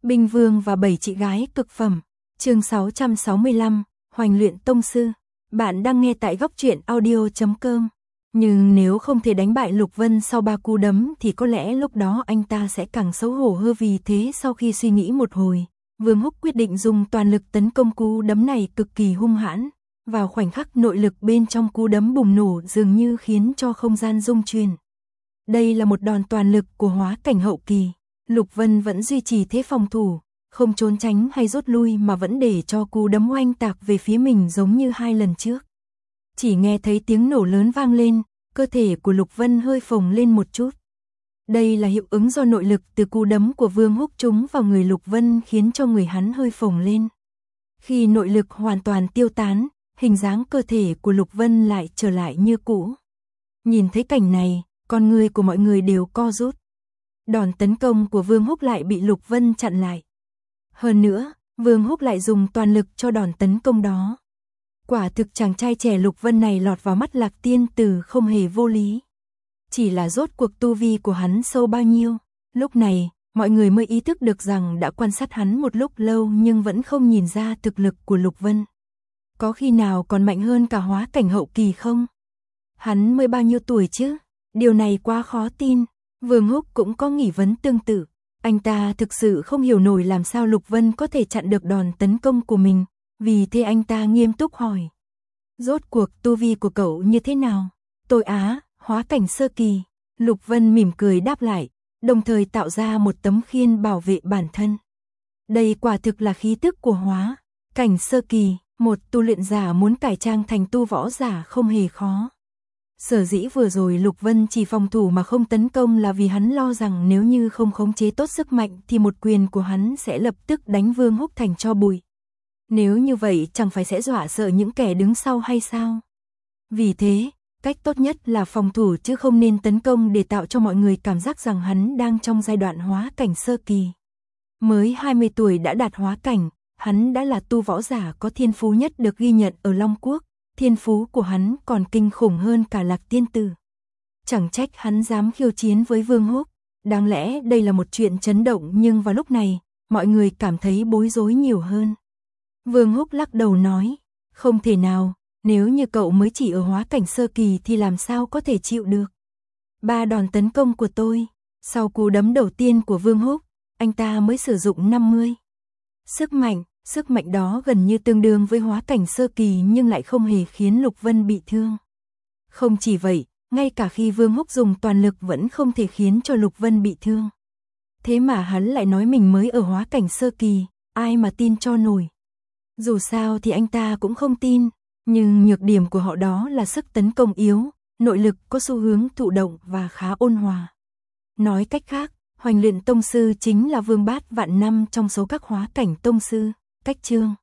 Binh Vương và 7 chị gái cực phẩm. Chương 665, Hoành luyện tông sư. Bạn đang nghe tại goctruyện.audio.com. Nhưng nếu không thể đánh bại Lục Vân sau 3 cú đấm thì có lẽ lúc đó anh ta sẽ càng xấu hổ hơn. Vì thế sau khi suy nghĩ một hồi, Vương Húc quyết định dùng toàn lực tấn công. Cú đấm này cực kỳ hung hãn. Vào khoảnh khắc nội lực bên trong cú đấm bùng nổ dường như khiến cho không gian rung chuyển. Đây là một đòn toàn lực của hóa cảnh hậu kỳ. Lục Vân vẫn duy trì thế phòng thủ, không trốn tránh hay rút lui mà vẫn để cho cú đấm oanh tạc về phía mình giống như 2 lần trước. Chỉ nghe thấy tiếng nổ lớn vang lên, cơ thể của Lục Vân hơi phồng lên một chút. Đây là hiệu ứng do nội lực từ cú đấm của Vương Húc trúng vào người Lục Vân khiến cho người hắn hơi phồng lên. Khi nội lực hoàn toàn tiêu tán, hình dáng cơ thể của Lục Vân lại trở lại như cũ. Nhìn thấy cảnh này, con người của mọi người đều co rút. Đòn tấn công của Vương Húc lại bị Lục Vân chặn lại. Hơn nữa, Vương Húc lại dùng toàn lực cho đòn tấn công đó. Quả thực chàng trai trẻ Lục Vân này lọt vào mắt Lạc Tiên Tử không hề vô lý. Chỉ là rốt cuộc tu vi của hắn sâu bao nhiêu. Lúc này, mọi người mới ý thức được rằng đã quan sát hắn một lúc lâu nhưng vẫn không nhìn ra thực lực của Lục Vân. Có khi nào còn mạnh hơn cả hóa cảnh hậu kỳ không? Hắn mới bao nhiêu tuổi chứ? Điều này quá khó tin. Vương Húc cũng có nghi vấn tương tự. Anh ta thực sự không hiểu nổi làm sao Lục Vân có thể chặn được đòn tấn công của mình. Vì thế anh ta nghiêm túc hỏi. Rốt cuộc tu vi của cậu như thế nào? Tôi hóa cảnh sơ kỳ. Lục Vân mỉm cười đáp lại, đồng thời tạo ra một tấm khiên bảo vệ bản thân. Đây quả thực là khí tức của hóa cảnh sơ kỳ. Một tu luyện giả muốn cải trang thành tu võ giả không hề khó. Sở dĩ vừa rồi Lục Vân chỉ phòng thủ mà không tấn công là vì hắn lo rằng nếu như không khống chế tốt sức mạnh thì một quyền của hắn sẽ lập tức đánh Vương Húc thành tro bụi. Nếu như vậy chẳng phải sẽ dọa sợ những kẻ đứng sau hay sao? Vì thế, cách tốt nhất là phòng thủ chứ không nên tấn công để tạo cho mọi người cảm giác rằng hắn đang trong giai đoạn hóa cảnh sơ kỳ. Mới 20 tuổi đã đạt hóa cảnh, hắn đã là tu võ giả có thiên phú nhất được ghi nhận ở Long Quốc. Thiên phú của hắn còn kinh khủng hơn cả Lạc Tiên Tử. Chẳng trách hắn dám khiêu chiến với Vương Húc. Đáng lẽ đây là một chuyện chấn động nhưng vào lúc này, mọi người cảm thấy bối rối nhiều hơn. Vương Húc lắc đầu nói, không thể nào, nếu như cậu mới chỉ ở hóa cảnh sơ kỳ thì làm sao có thể chịu được. 3 đòn tấn công của tôi, sau cú đấm đầu tiên của Vương Húc, anh ta mới sử dụng 50. Sức mạnh đó gần như tương đương với hóa cảnh sơ kỳ nhưng lại không hề khiến Lục Vân bị thương. Không chỉ vậy, ngay cả khi Vương Húc dùng toàn lực vẫn không thể khiến cho Lục Vân bị thương. Thế mà hắn lại nói mình mới ở hóa cảnh sơ kỳ, ai mà tin cho nổi. Dù sao thì anh ta cũng không tin, nhưng nhược điểm của họ đó là sức tấn công yếu, nội lực có xu hướng thụ động và khá ôn hòa. Nói cách khác, Hoành luyện tông sư chính là vương bát vạn năm trong số các hóa cảnh tông sư. Cách chương